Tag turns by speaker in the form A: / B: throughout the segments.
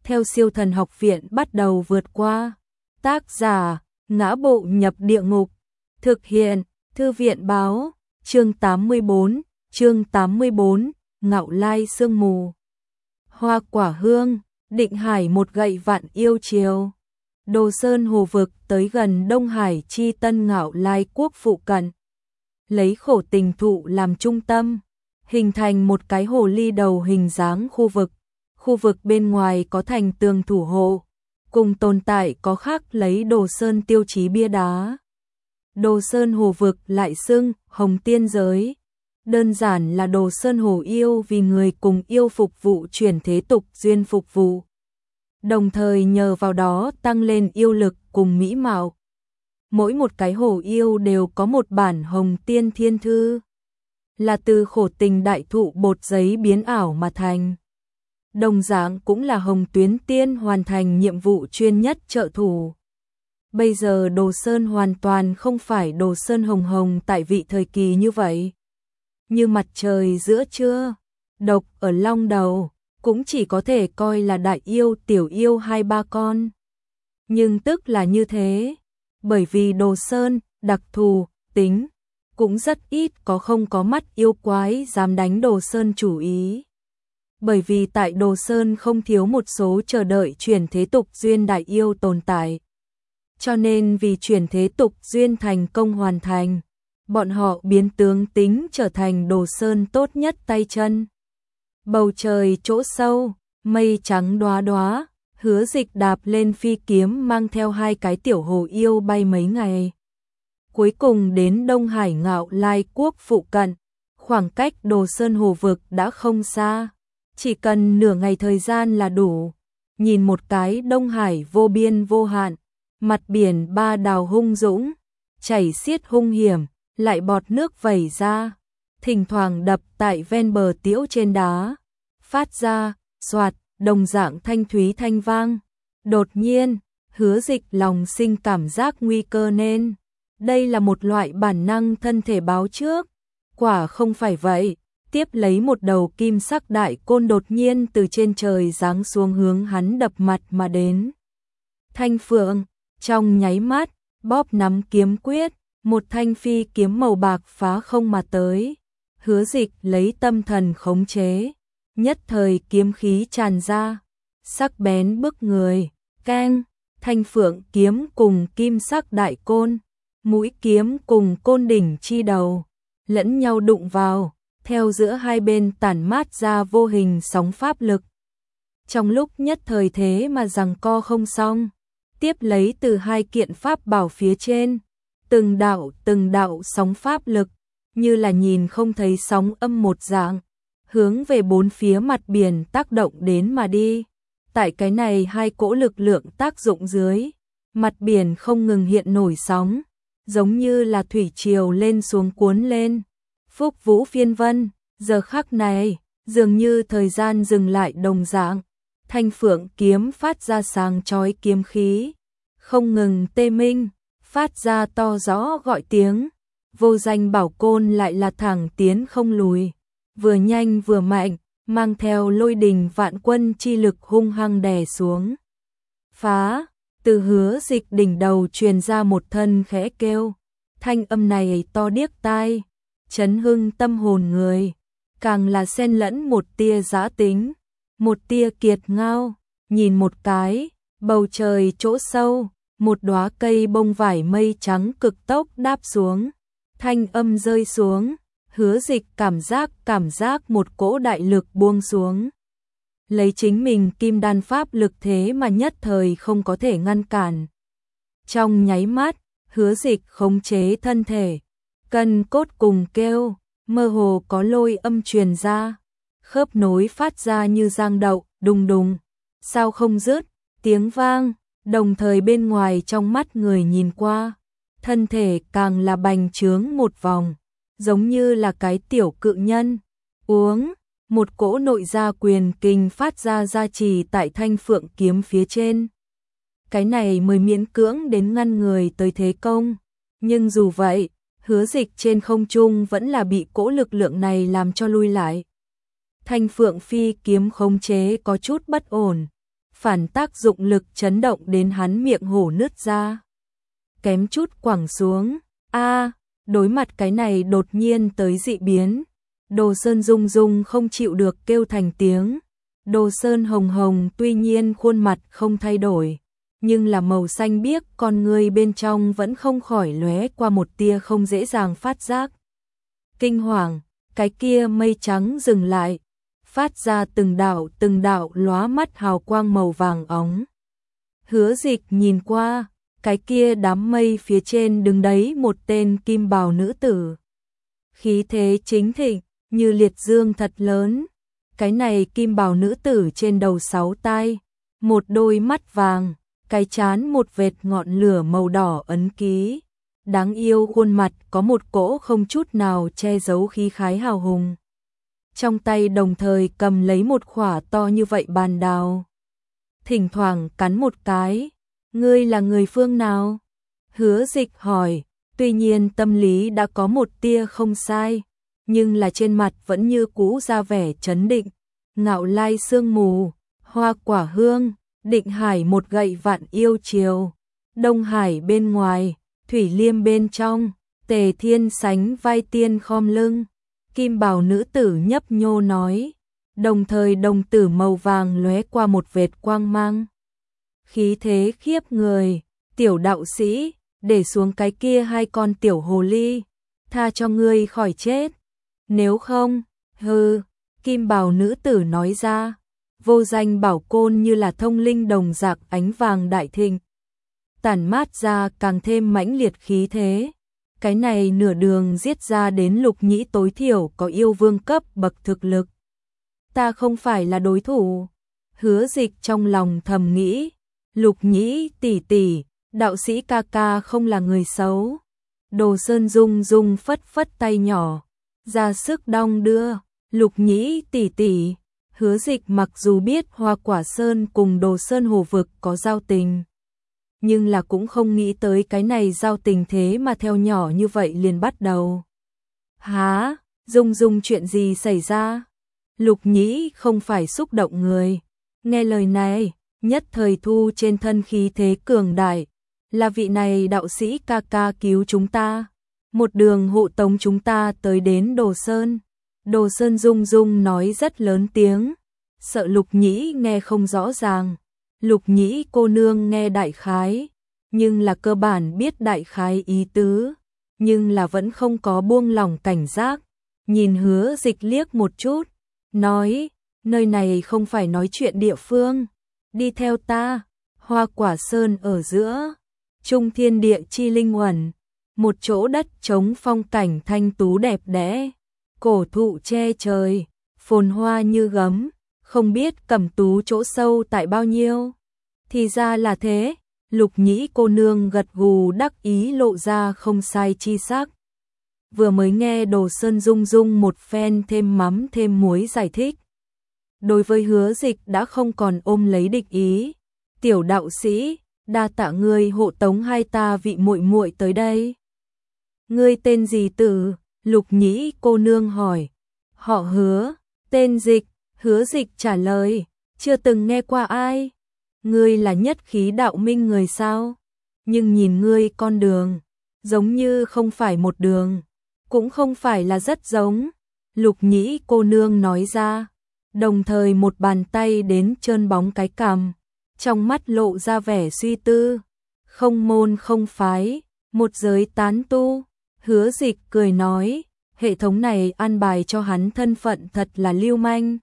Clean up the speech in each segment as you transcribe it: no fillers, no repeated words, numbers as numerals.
A: theo Siêu Thần Học Viện bắt đầu vượt qua. Tác giả: Ngã Bộ Nhập Địa Ngục. Thực hiện: Thư viện báo. Chương 84, Ngạo Lai Sương Mù. Hoa Quả Hương, Định Hải một gậy vạn yêu chiều. Đồ Sơn Hồ Vực tới gần Đông Hải chi tân Ngạo Lai quốc phụ cận. Lấy khổ tình thụ làm trung tâm, hình thành một cái hồ ly đầu hình dáng khu vực. Khu vực bên ngoài có thành tường thủ hộ, cùng tồn tại có khắc lấy Đồ Sơn tiêu chí bia đá. Đồ Sơn Hồ Vực lại xưng Hồng Tiên Giới. Đơn giản là Đồ Sơn Hồ yêu vì người cùng yêu phục vụ chuyển thế tục duyên phục vụ. Đồng thời nhờ vào đó tăng lên yêu lực cùng mỹ mạo. Mỗi một cái hồ yêu đều có một bản Hồng Tiên Thiên Thư, là từ khổ tình đại thụ bột giấy biến ảo mà thành. Đồng dạng cũng là Hồng Tuyến Tiên hoàn thành nhiệm vụ chuyên nhất trợ thủ. Bây giờ Đồ Sơn hoàn toàn không phải Đồ Sơn hồng hồng tại vị thời kỳ như vậy. Như mặt trời giữa trưa, độc ở long đầu, cũng chỉ có thể coi là đại yêu tiểu yêu 2-3 con. Nhưng tức là như thế, bởi vì Đồ Sơn đặc thù tính, cũng rất ít không có mắt yêu quái dám đánh Đồ Sơn chủ ý. Bởi vì tại Đồ Sơn không thiếu một số chờ đợi chuyển thế tục duyên đại yêu tồn tại. Cho nên vì chuyển thế tục duyên thành công hoàn thành, bọn họ biến tướng tính trở thành Đồ Sơn tốt nhất tay chân. Bầu trời chỗ sâu, mây trắng đóa đóa, Hứa Dịch đạp lên phi kiếm mang theo 2 cái tiểu hồ yêu bay mấy ngày. Cuối cùng đến Đông Hải Ngạo Lai quốc phụ cận, khoảng cách Đồ Sơn Hồ Vực đã không xa, chỉ cần nửa ngày thời gian là đủ. Nhìn một cái Đông Hải vô biên vô hạn, mặt biển ba đào hung dũng, chảy xiết hung hiểm, lại bọt nước vẩy ra, thỉnh thoảng đập tại ven bờ tiễu trên đá, phát ra xoạt đồng dạng thanh thúy thanh vang. Đột nhiên, Hứa Dịch lòng sinh cảm giác nguy cơ nên đây là một loại bản năng thân thể báo trước. Quả không phải vậy, tiếp lấy một đầu kim sắc đại côn đột nhiên từ trên trời giáng xuống hướng hắn đập mặt mà đến. Thanh Phượng trong nháy mắt bóp nắm kiếm quyết, một thanh phi kiếm màu bạc phá không mà tới. Hứa Dịch lấy tâm thần khống chế, nhất thời kiếm khí tràn ra, sắc bén bức người. Keng, Thanh Phượng kiếm cùng kim sắc đại côn, mũi kiếm cùng côn đỉnh chi đầu lẫn nhau đụng vào, theo giữa hai bên tản mát ra vô hình sóng pháp lực. Trong lúc nhất thời thế mà giằng co không xong, tiếp lấy từ 2 kiện pháp bảo phía trên, từng đạo sóng pháp lực, như là nhìn không thấy sóng âm một dạng, hướng về 4 phía mặt biển tác động đến mà đi. Tại cái này 2 cỗ lực lượng tác dụng dưới, mặt biển không ngừng hiện nổi sóng, giống như là thủy triều lên xuống cuốn lên. Phúc Vũ phiên vân, giờ khắc này, dường như thời gian dừng lại đồng dạng. Thanh Phượng kiếm phát ra sáng chói kiếm khí, không ngừng tê minh, phát ra to rõ gọi tiếng. Vô danh bảo côn lại là thẳng tiến không lùi, vừa nhanh vừa mạnh, mang theo lôi đình vạn quân chi lực hung hăng đè xuống. Phá, từ Hứa Dịch đỉnh đầu truyền ra một thân khẽ kêu, thanh âm này to điếc tai, chấn hưng tâm hồn người, càng là xen lẫn một tia dã tính, một tia kiệt ngao. Nhìn một cái, bầu trời chỗ sâu, một đóa cây bông vải mây trắng cực tốc đáp xuống, thanh âm rơi xuống. Hứa Dịch cảm giác một cỗ đại lực buông xuống, lấy chính mình kim đan pháp lực thế mà nhất thời không có thể ngăn cản. Trong nháy mắt, Hứa Dịch khống chế thân thể, cân cốt cùng kêu, mơ hồ có lôi âm truyền ra, khớp nối phát ra như giang đậu, đùng đùng, sao không dứt, tiếng vang, đồng thời bên ngoài trong mắt người nhìn qua, thân thể càng là bành trướng một vòng, giống như là cái tiểu cự nhân. Uống, một cỗ nội gia quyền kinh phát ra gia trì tại Thanh Phượng kiếm phía trên. Cái này mới miễn cưỡng đến ngăn người tới thế công, nhưng dù vậy, Hứa Dịch trên không trung vẫn là bị cỗ lực lượng này làm cho lui lại. Thanh Phượng phi kiếm khống chế có chút bất ổn, phản tác dụng lực chấn động đến hắn miệng hổ nứt ra. Kém chút quẳng xuống. Đối mặt cái này đột nhiên tới dị biến, Đồ Sơn rung rung không chịu được kêu thành tiếng. Đồ Sơn hồng hồng tuy nhiên khuôn mặt không thay đổi, nhưng là màu xanh biếc con ngươi bên trong vẫn không khỏi lóe qua một tia không dễ dàng phát giác. Kinh hoàng, cái kia mây trắng dừng lại, phát ra từng đạo lóa mắt hào quang màu vàng óng. Hứa Dịch nhìn qua, cái kia đám mây phía trên đứng đấy một tên kim bào nữ tử. Khí thế chính thịnh, như liệt dương thật lớn. Cái này kim bào nữ tử trên đầu 6 tai, một đôi mắt vàng, cái trán một vệt ngọn lửa màu đỏ ấn ký. Đáng yêu khuôn mặt có một cỗ không chút nào che giấu khí khái hào hùng. Trong tay đồng thời cầm lấy một quả to như vậy bàn đào. Thỉnh thoảng cắn một cái. Ngươi là người phương nào? Hứa Dịch hỏi, tuy nhiên tâm lý đã có một tia không sai, nhưng là trên mặt vẫn như cũ ra vẻ trấn định. Ngạo Lai sương mù, Hoa Quả Hương, Định Hải một gậy vạn yêu chiều, Đông Hải bên ngoài, Thủy Liêm bên trong, Tề Thiên sánh vai tiên khom lưng. Kim bào nữ tử nhấp nhô nói, đồng thời đồng tử màu vàng lóe qua một vệt quang mang. Khí thế khiếp người, tiểu đạo sĩ, để xuống cái kia 2 con tiểu hồ ly, tha cho ngươi khỏi chết. Nếu không, Kim bào nữ tử nói ra, vô danh bảo côn như là thông linh đồng dạng ánh vàng đại thịnh, tản mát ra càng thêm mãnh liệt khí thế. Cái này nửa đường giết ra đến Lục Nhĩ tối thiểu có yêu vương cấp bậc thực lực. Ta không phải là đối thủ. Hứa Dịch trong lòng thầm nghĩ, Lục Nhĩ tỷ tỷ, đạo sĩ ca ca không là người xấu. Đồ Sơn rung rung phất phất tay nhỏ, ra sức đong đưa. Lục Nhĩ tỷ tỷ, Hứa Dịch mặc dù biết Hoa Quả Sơn cùng Đồ Sơn Hồ Vực có giao tình, nhưng là cũng không nghĩ tới cái này giao tình thế mà theo nhỏ như vậy liền bắt đầu. Hả? Rung rung chuyện gì xảy ra? Lục Nhĩ không phải xúc động người. Nghe lời này, nhất thời thu trên thân khí thế cường đại. Là vị này đạo sĩ ca ca cứu chúng ta. Một đường hộ tống chúng ta tới đến Đồ Sơn. Đồ Sơn rung rung nói rất lớn tiếng. Sợ Lục Nhĩ nghe không rõ ràng. Lục Nhĩ cô nương nghe đại khái, nhưng là cơ bản biết đại khái ý tứ, nhưng là vẫn không có buông lỏng cảnh giác. Nhìn Hứa Dịch liếc một chút, nói, nơi này không phải nói chuyện địa phương, đi theo ta. Hoa Quả Sơn ở giữa, trung thiên địa chi linh uẩn, một chỗ đất trống phong cảnh thanh tú đẹp đẽ, cổ thụ che trời, phồn hoa như gấm. Không biết Cẩm Tú chỗ sâu tại bao nhiêu. Thì ra là thế. Lục Nhĩ cô nương gật gù đắc ý lộ ra không sai chi sắc. Vừa mới nghe Đồ Sơn rung rung một phen thêm mắm thêm muối giải thích, đối với Hứa Dịch đã không còn ôm lấy địch ý. Tiểu đạo sĩ, đa tạ ngươi hộ tống hai ta vị muội muội tới đây. Ngươi tên gì tử? Lục Nhĩ cô nương hỏi. Họ Hứa. Tên Dịch. Hứa Dịch trả lời, chưa từng nghe qua ai. Ngươi là nhất khí đạo minh người sao? Nhưng nhìn ngươi con đường, giống như không phải một đường, cũng không phải là rất giống. Lục Nhĩ cô nương nói ra, đồng thời một bàn tay đến trơn bóng cái cằm, trong mắt lộ ra vẻ suy tư. Không môn không phái, một giới tán tu. Hứa Dịch cười nói, hệ thống này an bài cho hắn thân phận thật là lưu manh.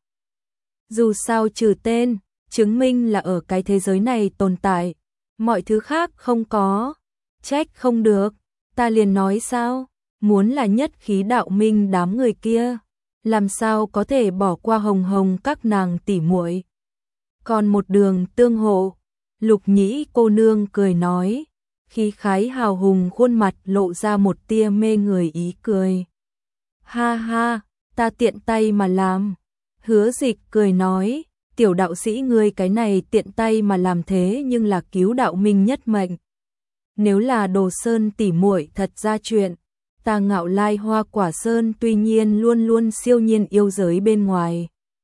A: Dù sao trừ tên, chứng minh là ở cái thế giới này tồn tại, mọi thứ khác không có. Trách không được, ta liền nói sao, muốn là nhất khí đạo minh đám người kia, làm sao có thể bỏ qua hồng hồng các nàng tỉ muội. Còn một đường tương hộ. Lục Nhĩ cô nương cười nói, khí khái hào hùng khuôn mặt lộ ra một tia mê người ý cười. Ha ha, ta tiện tay mà làm. Hứa Dịch cười nói, tiểu đạo sĩ ngươi cái này tiện tay mà làm thế nhưng là cứu đạo minh nhất mệnh. Nếu là Đồ Sơn tỉ muội thật ra chuyện, ta Ngạo Lai Hoa Quả Sơn tuy nhiên luôn luôn siêu nhiên yêu giới bên ngoài,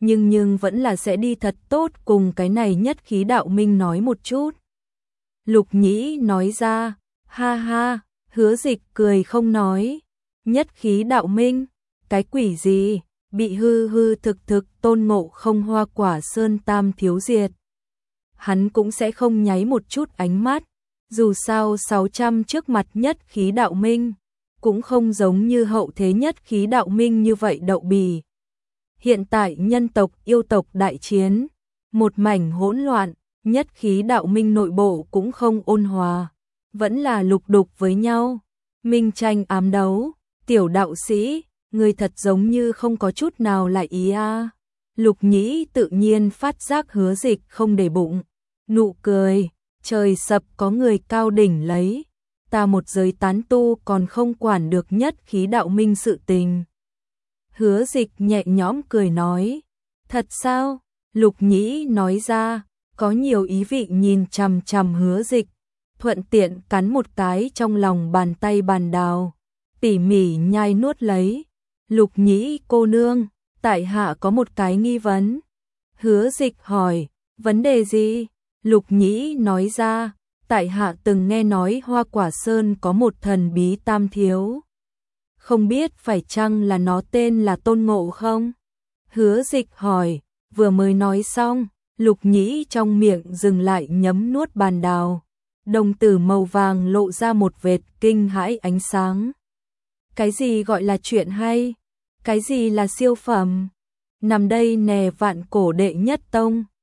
A: nhưng vẫn là sẽ đi thật tốt cùng cái này Nhất Khí Đạo Minh nói một chút. Lục Nhĩ nói ra, ha ha, Hứa Dịch cười không nói, Nhất Khí Đạo Minh, cái quỷ gì, bị hư hư thực thực Tôn Ngộ Không Hoa Quả Sơn tam thiếu diệt. Hắn cũng sẽ không nháy một chút ánh mắt, dù sao 600 trước mặt Nhất Khí Đạo Minh, cũng không giống như hậu thế Nhất Khí Đạo Minh như vậy đậu bì. Hiện tại nhân tộc yêu tộc đại chiến, một mảnh hỗn loạn, Nhất Khí Đạo Minh nội bộ cũng không ôn hòa, vẫn là lục đục với nhau, minh tranh ám đấu. Tiểu đạo sĩ, người thật giống như không có chút nào lại ý a. Lục Nhĩ tự nhiên phát giác Hứa Dịch không để bụng, nụ cười, trời sập có người cao đỉnh lấy, ta một giới tán tu còn không quản được Nhất Khí Đạo Minh sự tình. Hứa Dịch nhẹ nhõm cười nói, thật sao? Lục Nhĩ nói ra, có nhiều ý vị nhìn chằm chằm Hứa Dịch, thuận tiện cắn một cái trong lòng bàn tay bàn đào, tỉ mỉ nhai nuốt lấy. Lục Nhĩ cô nương, tại hạ có một cái nghi vấn. Hứa Dịch hỏi, vấn đề gì? Lục Nhĩ nói ra, tại hạ từng nghe nói Hoa Quả Sơn có một thần bí tam thiếu. Không biết phải chăng là nó tên là Tôn Ngộ không? Hứa Dịch hỏi, vừa mới nói xong, Lục Nhĩ trong miệng dừng lại nhấm nuốt bàn đào. Đồng tử màu vàng lộ ra một vệt kinh hãi ánh sáng. Cái gì gọi là chuyện hay? Cái gì là siêu phẩm? Nằm đây nè vạn cổ đệ nhất tông.